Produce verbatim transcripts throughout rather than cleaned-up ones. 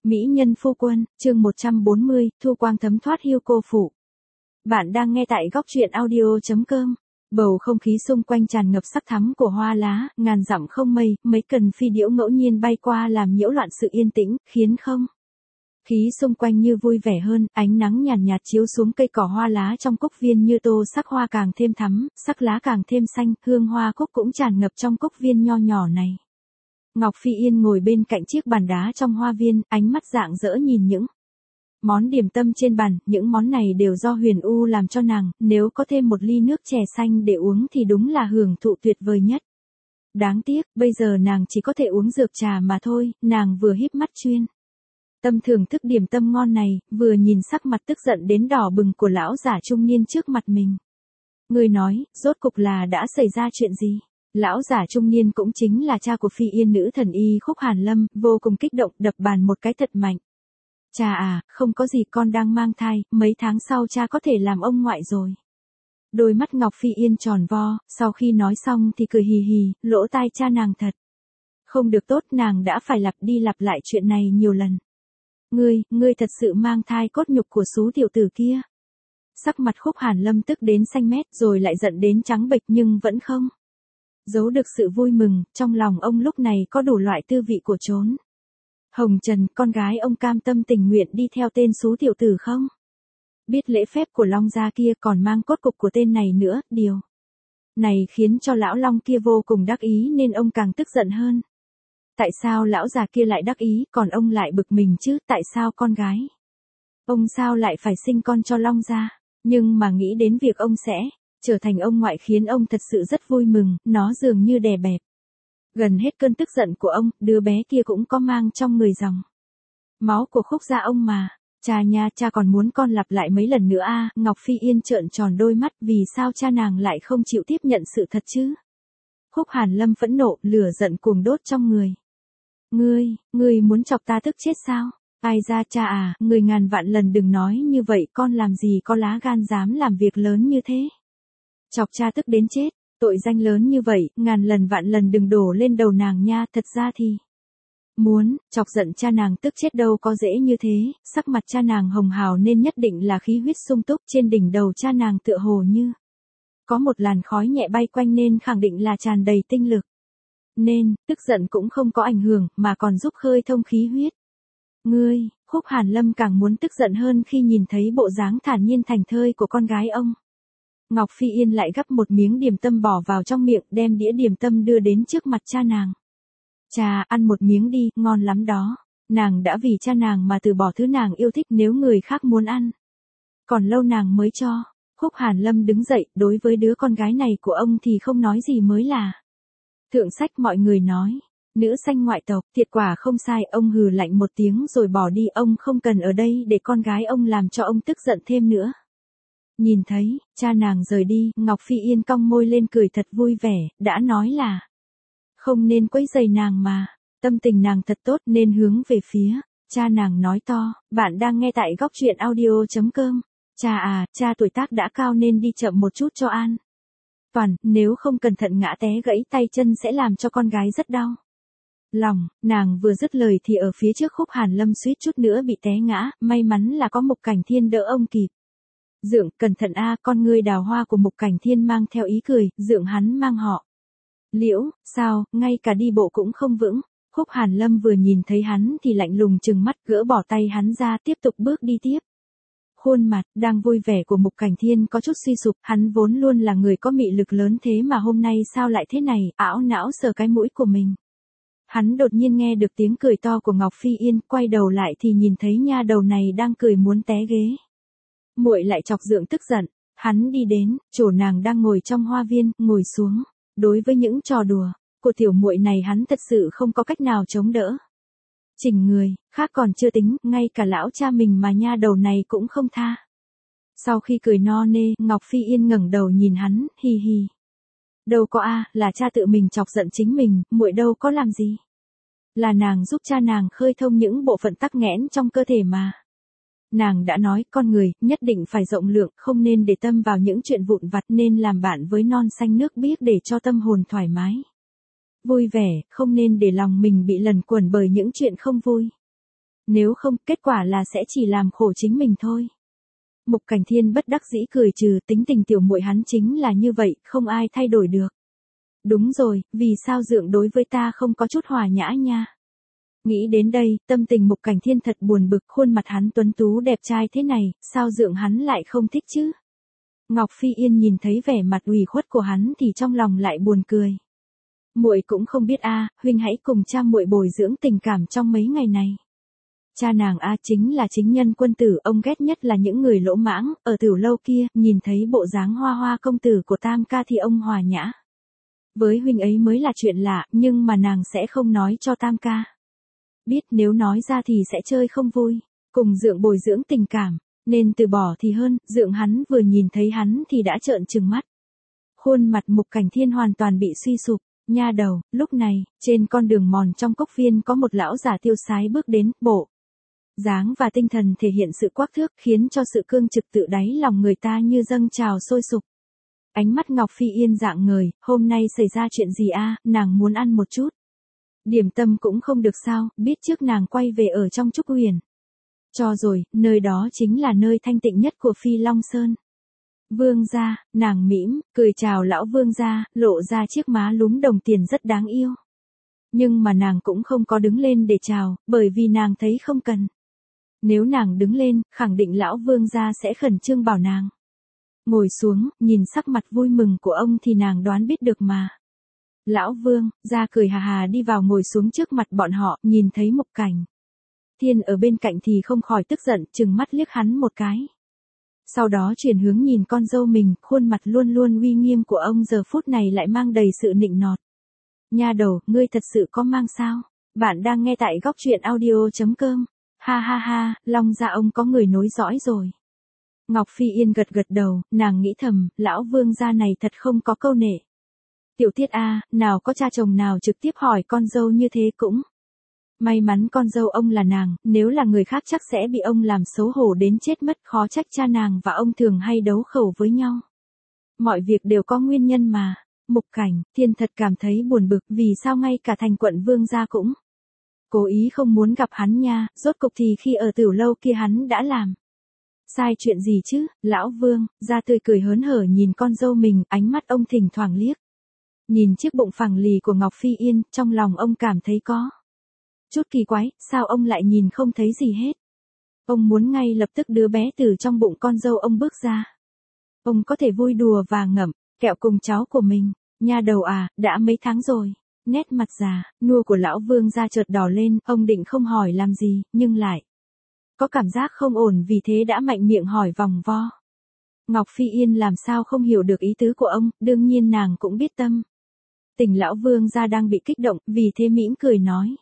Mỹ nhân phu quân, chương một trăm bốn mươi, thu quang thấm thoát hiu cô phụ. Bạn đang nghe tại góc truyện audio chấm com. Bầu không khí xung quanh tràn ngập sắc thắm của hoa lá, ngàn dặm không mây, mấy cần phi điểu ngẫu nhiên bay qua làm nhiễu loạn sự yên tĩnh, khiến không khí xung quanh như vui vẻ hơn, ánh nắng nhàn nhạt, nhạt chiếu xuống cây cỏ hoa lá trong cúc viên như tô sắc hoa càng thêm thắm, sắc lá càng thêm xanh, hương hoa cúc cũng tràn ngập trong cúc viên nho nhỏ này. Ngọc Phi Yên ngồi bên cạnh chiếc bàn đá trong hoa viên, ánh mắt rạng rỡ nhìn những món điểm tâm trên bàn, những món này đều do Huyền U làm cho nàng, nếu có thêm một ly nước chè xanh để uống thì đúng là hưởng thụ tuyệt vời nhất. Đáng tiếc, bây giờ nàng chỉ có thể uống dược trà mà thôi, nàng vừa híp mắt chuyên tâm thưởng thức điểm tâm ngon này, vừa nhìn sắc mặt tức giận đến đỏ bừng của lão giả trung niên trước mặt mình. Người nói, rốt cục là đã xảy ra chuyện gì? Lão giả trung niên cũng chính là cha của Phi Yên nữ thần y Khúc Hàn Lâm, vô cùng kích động đập bàn một cái thật mạnh. Cha à, không có gì, con đang mang thai, mấy tháng sau cha có thể làm ông ngoại rồi. Đôi mắt Ngọc Phi Yên tròn vo, sau khi nói xong thì cười hì hì, lỗ tai cha nàng thật không được tốt, nàng đã phải lặp đi lặp lại chuyện này nhiều lần. Ngươi, ngươi thật sự mang thai cốt nhục của xú tiểu tử kia. Sắc mặt Khúc Hàn Lâm tức đến xanh mét rồi lại giận đến trắng bệch nhưng vẫn không giấu được sự vui mừng, trong lòng ông lúc này có đủ loại tư vị của trốn. Hồng Trần, con gái ông cam tâm tình nguyện đi theo tên xú tiểu tử không? Biết lễ phép của Long gia kia còn mang cốt cục của tên này nữa, điều này khiến cho lão Long kia vô cùng đắc ý nên ông càng tức giận hơn. Tại sao lão già kia lại đắc ý, còn ông lại bực mình chứ, tại sao con gái ông sao lại phải sinh con cho Long gia? Nhưng mà nghĩ đến việc ông sẽ trở thành ông ngoại khiến ông thật sự rất vui mừng, nó dường như đè bẹp gần hết cơn tức giận của ông, đứa bé kia cũng có mang trong người dòng máu của Khúc gia ông mà. Cha nha, cha còn muốn con lặp lại mấy lần nữa a? Ngọc Phi Yên trợn tròn đôi mắt, vì sao cha nàng lại không chịu tiếp nhận sự thật chứ? Khúc Hàn Lâm phẫn nộ, lửa giận cuồng đốt trong người. Ngươi, ngươi muốn chọc ta tức chết sao? Ai ra cha à, ngươi ngàn vạn lần đừng nói như vậy, con làm gì có lá gan dám làm việc lớn như thế? Chọc cha tức đến chết, tội danh lớn như vậy, ngàn lần vạn lần đừng đổ lên đầu nàng nha, thật ra thì muốn chọc giận cha nàng tức chết đâu có dễ như thế, sắc mặt cha nàng hồng hào nên nhất định là khí huyết sung túc, trên đỉnh đầu cha nàng tựa hồ như có một làn khói nhẹ bay quanh nên khẳng định là tràn đầy tinh lực. Nên, tức giận cũng không có ảnh hưởng mà còn giúp khơi thông khí huyết. Ngươi, Khúc Hàn Lâm càng muốn tức giận hơn khi nhìn thấy bộ dáng thản nhiên thảnh thơi của con gái ông. Ngọc Phi Yên lại gắp một miếng điểm tâm bỏ vào trong miệng, đem đĩa điểm tâm đưa đến trước mặt cha nàng. Cha, ăn một miếng đi, ngon lắm đó. Nàng đã vì cha nàng mà từ bỏ thứ nàng yêu thích, nếu người khác muốn ăn, còn lâu nàng mới cho. Khúc Hàn Lâm đứng dậy, đối với đứa con gái này của ông thì không nói gì mới là thượng sách. Mọi người nói, nữ sanh ngoại tộc, thiệt quả không sai, ông hừ lạnh một tiếng rồi bỏ đi, ông không cần ở đây để con gái ông làm cho ông tức giận thêm nữa. Nhìn thấy cha nàng rời đi, Ngọc Phi Yên cong môi lên cười thật vui vẻ, đã nói là không nên quấy rầy nàng mà. Tâm tình nàng thật tốt nên hướng về phía cha nàng nói to, bạn đang nghe tại góc truyện audio chấm com. Cha à, cha tuổi tác đã cao nên đi chậm một chút cho an toàn, nếu không cẩn thận ngã té gãy tay chân sẽ làm cho con gái rất đau lòng. Nàng vừa dứt lời thì ở phía trước Khúc Hàn Lâm suýt chút nữa bị té ngã, may mắn là có Mục Cảnh Thiên đỡ ông kịp. Dượng, cẩn thận a, con ngươi đào hoa của Mục Cảnh Thiên mang theo ý cười, dượng hắn mang họ Liễu, sao, ngay cả đi bộ cũng không vững. Khúc Hàn Lâm vừa nhìn thấy hắn thì lạnh lùng trừng mắt, gỡ bỏ tay hắn ra, tiếp tục bước đi tiếp. Khuôn mặt đang vui vẻ của Mục Cảnh Thiên có chút suy sụp, hắn vốn luôn là người có mị lực lớn thế mà hôm nay sao lại thế này, ảo não sờ cái mũi của mình. Hắn đột nhiên nghe được tiếng cười to của Ngọc Phi Yên, quay đầu lại thì nhìn thấy nha đầu này đang cười muốn té ghế. Muội lại chọc dượng tức giận. Hắn đi đến chỗ nàng đang ngồi trong hoa viên, ngồi xuống. Đối với những trò đùa của tiểu muội này hắn thật sự không có cách nào chống đỡ. Chỉnh người, khác còn chưa tính, ngay cả lão cha mình mà nha đầu này cũng không tha. Sau khi cười no nê, Ngọc Phi Yên ngẩng đầu nhìn hắn, hi hi. Đâu có a, là cha tự mình chọc giận chính mình, muội đâu có làm gì. Là nàng giúp cha nàng khơi thông những bộ phận tắc nghẽn trong cơ thể mà. Nàng đã nói, con người nhất định phải rộng lượng, không nên để tâm vào những chuyện vụn vặt, nên làm bạn với non xanh nước biếc để cho tâm hồn thoải mái, vui vẻ, không nên để lòng mình bị lẩn quẩn bởi những chuyện không vui. Nếu không, kết quả là sẽ chỉ làm khổ chính mình thôi. Mục Cảnh Thiên bất đắc dĩ cười trừ, tính tình tiểu muội hắn chính là như vậy, không ai thay đổi được. Đúng rồi, vì sao Dượng đối với ta không có chút hòa nhã nha. Nghĩ đến đây, tâm tình Mục Cảnh Thiên thật buồn bực, khuôn mặt hắn tuấn tú đẹp trai thế này, sao Dượng hắn lại không thích chứ? Ngọc Phi Yên nhìn thấy vẻ mặt ủy khuất của hắn thì trong lòng lại buồn cười. Muội cũng không biết a, huynh hãy cùng cha muội bồi dưỡng tình cảm trong mấy ngày này. Cha nàng a chính là chính nhân quân tử, ông ghét nhất là những người lỗ mãng, ở tiểu lâu kia, nhìn thấy bộ dáng hoa hoa công tử của Tam ca thì ông hòa nhã. Với huynh ấy mới là chuyện lạ, nhưng mà nàng sẽ không nói cho Tam ca. Biết nếu nói ra thì sẽ chơi không vui, cùng Dượng bồi dưỡng tình cảm, nên từ bỏ thì hơn. Dượng hắn vừa nhìn thấy hắn thì đã trợn trừng mắt. Khuôn mặt Mục Cảnh Thiên hoàn toàn bị suy sụp. Nha đầu, lúc này, trên con đường mòn trong cốc viên có một lão già tiêu sái bước đến, bộ dáng và tinh thần thể hiện sự quắc thước, khiến cho sự cương trực tự đáy lòng người ta như dâng trào sôi sục. Ánh mắt Ngọc Phi Yên dạng ngời, hôm nay xảy ra chuyện gì a, nàng muốn ăn một chút. Điểm tâm cũng không được sao, biết trước nàng quay về ở trong Trúc Huyền. Cho rồi, nơi đó chính là nơi thanh tịnh nhất của Phi Long Sơn. Vương gia, nàng mỉm, cười chào lão vương gia, lộ ra chiếc má lúm đồng tiền rất đáng yêu. Nhưng mà nàng cũng không có đứng lên để chào, bởi vì nàng thấy không cần. Nếu nàng đứng lên, khẳng định lão vương gia sẽ khẩn trương bảo nàng ngồi xuống, nhìn sắc mặt vui mừng của ông thì nàng đoán biết được mà. Lão vương gia cười hà hà đi vào ngồi xuống trước mặt bọn họ, nhìn thấy Mục Cảnh Thiên ở bên cạnh thì không khỏi tức giận, trừng mắt liếc hắn một cái. Sau đó chuyển hướng nhìn con dâu mình, khuôn mặt luôn luôn uy nghiêm của ông giờ phút này lại mang đầy sự nịnh nọt. Nha đầu, ngươi thật sự có mang sao? Bạn đang nghe tại góc truyện audio chấm com. Ha ha ha, Long gia ông có người nối dõi rồi. Ngọc Phi Yên gật gật đầu, nàng nghĩ thầm, lão vương gia này thật không có câu nệ. Tiểu Tiết a, nào có cha chồng nào trực tiếp hỏi con dâu như thế cũng. May mắn con dâu ông là nàng, nếu là người khác chắc sẽ bị ông làm xấu hổ đến chết mất, khó trách cha nàng và ông thường hay đấu khẩu với nhau. Mọi việc đều có nguyên nhân mà. Mục Cảnh Thiên thật cảm thấy buồn bực, vì sao ngay cả thành quận vương gia cũng cố ý không muốn gặp hắn nha, rốt cục thì khi ở tiểu lâu kia hắn đã làm sai chuyện gì chứ? Lão vương gia tươi cười hớn hở nhìn con dâu mình, ánh mắt ông thỉnh thoảng liếc nhìn chiếc bụng phẳng lì của Ngọc Phi Yên, trong lòng ông cảm thấy có chút kỳ quái, sao ông lại nhìn không thấy gì hết? Ông muốn ngay lập tức đứa bé từ trong bụng con dâu ông bước ra. Ông có thể vui đùa và ngậm kẹo cùng cháu của mình. Nha đầu à, đã mấy tháng rồi. Nét mặt già nua của lão vương gia chợt đỏ lên, ông định không hỏi làm gì, nhưng lại có cảm giác không ổn, vì thế đã mạnh miệng hỏi vòng vo. Ngọc Phi Yên làm sao không hiểu được ý tứ của ông, đương nhiên nàng cũng biết tâm tình lão vương gia đang bị kích động, vì thế mỉm cười nói.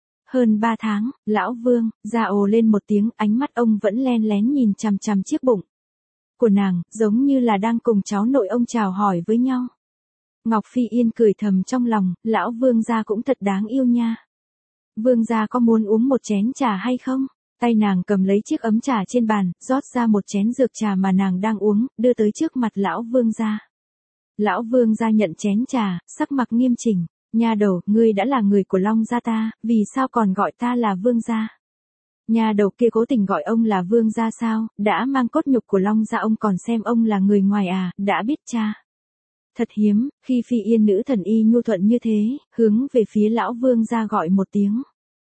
Hơn ba tháng, lão vương gia ồ lên một tiếng, ánh mắt ông vẫn len lén nhìn chằm chằm chiếc bụng của nàng, giống như là đang cùng cháu nội ông chào hỏi với nhau. Ngọc Phi Yên cười thầm trong lòng, lão vương gia cũng thật đáng yêu nha. Vương gia có muốn uống một chén trà hay không? Tay nàng cầm lấy chiếc ấm trà trên bàn, rót ra một chén dược trà mà nàng đang uống, đưa tới trước mặt lão vương gia. Lão vương gia nhận chén trà, sắc mặt nghiêm chỉnh. Nha đầu, ngươi đã là người của Long gia ta, vì sao còn gọi ta là vương gia? Nha đầu kia cố tình gọi ông là vương gia sao, đã mang cốt nhục của Long gia ông còn xem ông là người ngoài à, đã biết cha. Thật hiếm, khi Phi Yên nữ thần y nhu thuận như thế, hướng về phía lão vương gia gọi một tiếng.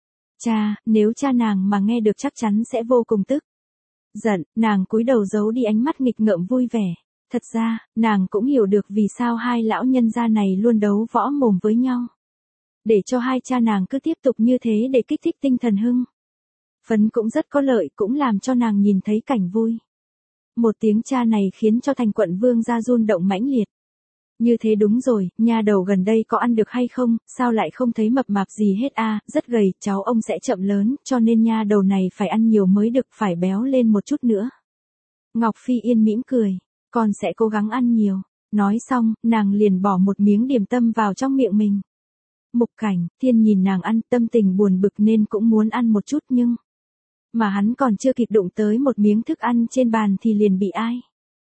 Cha, nếu cha nàng mà nghe được chắc chắn sẽ vô cùng tức giận, nàng cúi đầu giấu đi ánh mắt nghịch ngợm vui vẻ. Thật ra, nàng cũng hiểu được vì sao hai lão nhân gia này luôn đấu võ mồm với nhau. Để cho hai cha nàng cứ tiếp tục như thế để kích thích tinh thần hưng phấn cũng rất có lợi, cũng làm cho nàng nhìn thấy cảnh vui. Một tiếng cha này khiến cho thành quận vương gia run động mãnh liệt. Như thế đúng rồi, nha đầu gần đây có ăn được hay không, sao lại không thấy mập mạp gì hết a, rất gầy, cháu ông sẽ chậm lớn, cho nên nha đầu này phải ăn nhiều mới được, phải béo lên một chút nữa. Ngọc Phi Yên mỉm cười, con sẽ cố gắng ăn nhiều. Nói xong, nàng liền bỏ một miếng điểm tâm vào trong miệng mình. Mục Cảnh Thiên nhìn nàng ăn, tâm tình buồn bực nên cũng muốn ăn một chút, nhưng mà hắn còn chưa kịp đụng tới một miếng thức ăn trên bàn thì liền bị ai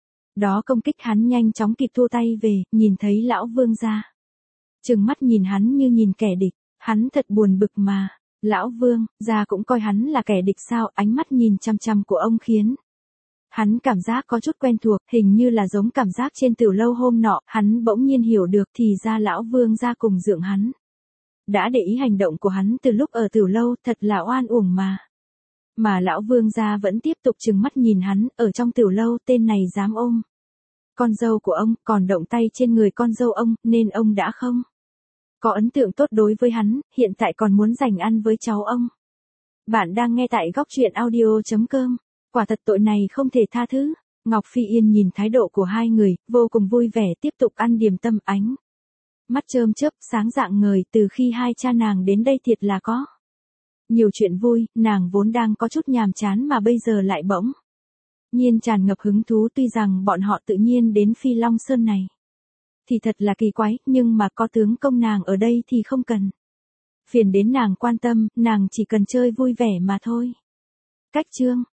đó công kích, hắn nhanh chóng kịp thua tay về, nhìn thấy lão vương gia trừng mắt nhìn hắn như nhìn kẻ địch, hắn thật buồn bực mà. Lão Vương, gia cũng coi hắn là kẻ địch sao, ánh mắt nhìn chăm chăm của ông khiến hắn cảm giác có chút quen thuộc, hình như là giống cảm giác trên tiểu lâu hôm nọ, hắn bỗng nhiên hiểu được thì ra lão Vương gia cùng dượng hắn. Đã để ý hành động của hắn từ lúc ở tiểu lâu, thật là oan uổng mà. Mà lão Vương gia vẫn tiếp tục trừng mắt nhìn hắn, ở trong tiểu lâu tên này dám ôm con dâu của ông, còn động tay trên người con dâu ông, nên ông đã không có ấn tượng tốt đối với hắn, hiện tại còn muốn giành ăn với cháu ông. Bạn đang nghe tại góc truyện audio.com. Quả thật tội này không thể tha thứ. Ngọc Phi Yên nhìn thái độ của hai người, vô cùng vui vẻ tiếp tục ăn điểm tâm, ánh mắt chớm chớp, sáng rạng ngời, từ khi hai cha nàng đến đây thiệt là có nhiều chuyện vui, nàng vốn đang có chút nhàm chán mà bây giờ lại bỗng nhiên tràn ngập hứng thú. Tuy rằng bọn họ tự nhiên đến Phi Long Sơn này thì thật là kỳ quái, nhưng mà có tướng công nàng ở đây thì không cần phiền đến nàng quan tâm, nàng chỉ cần chơi vui vẻ mà thôi. Cách chương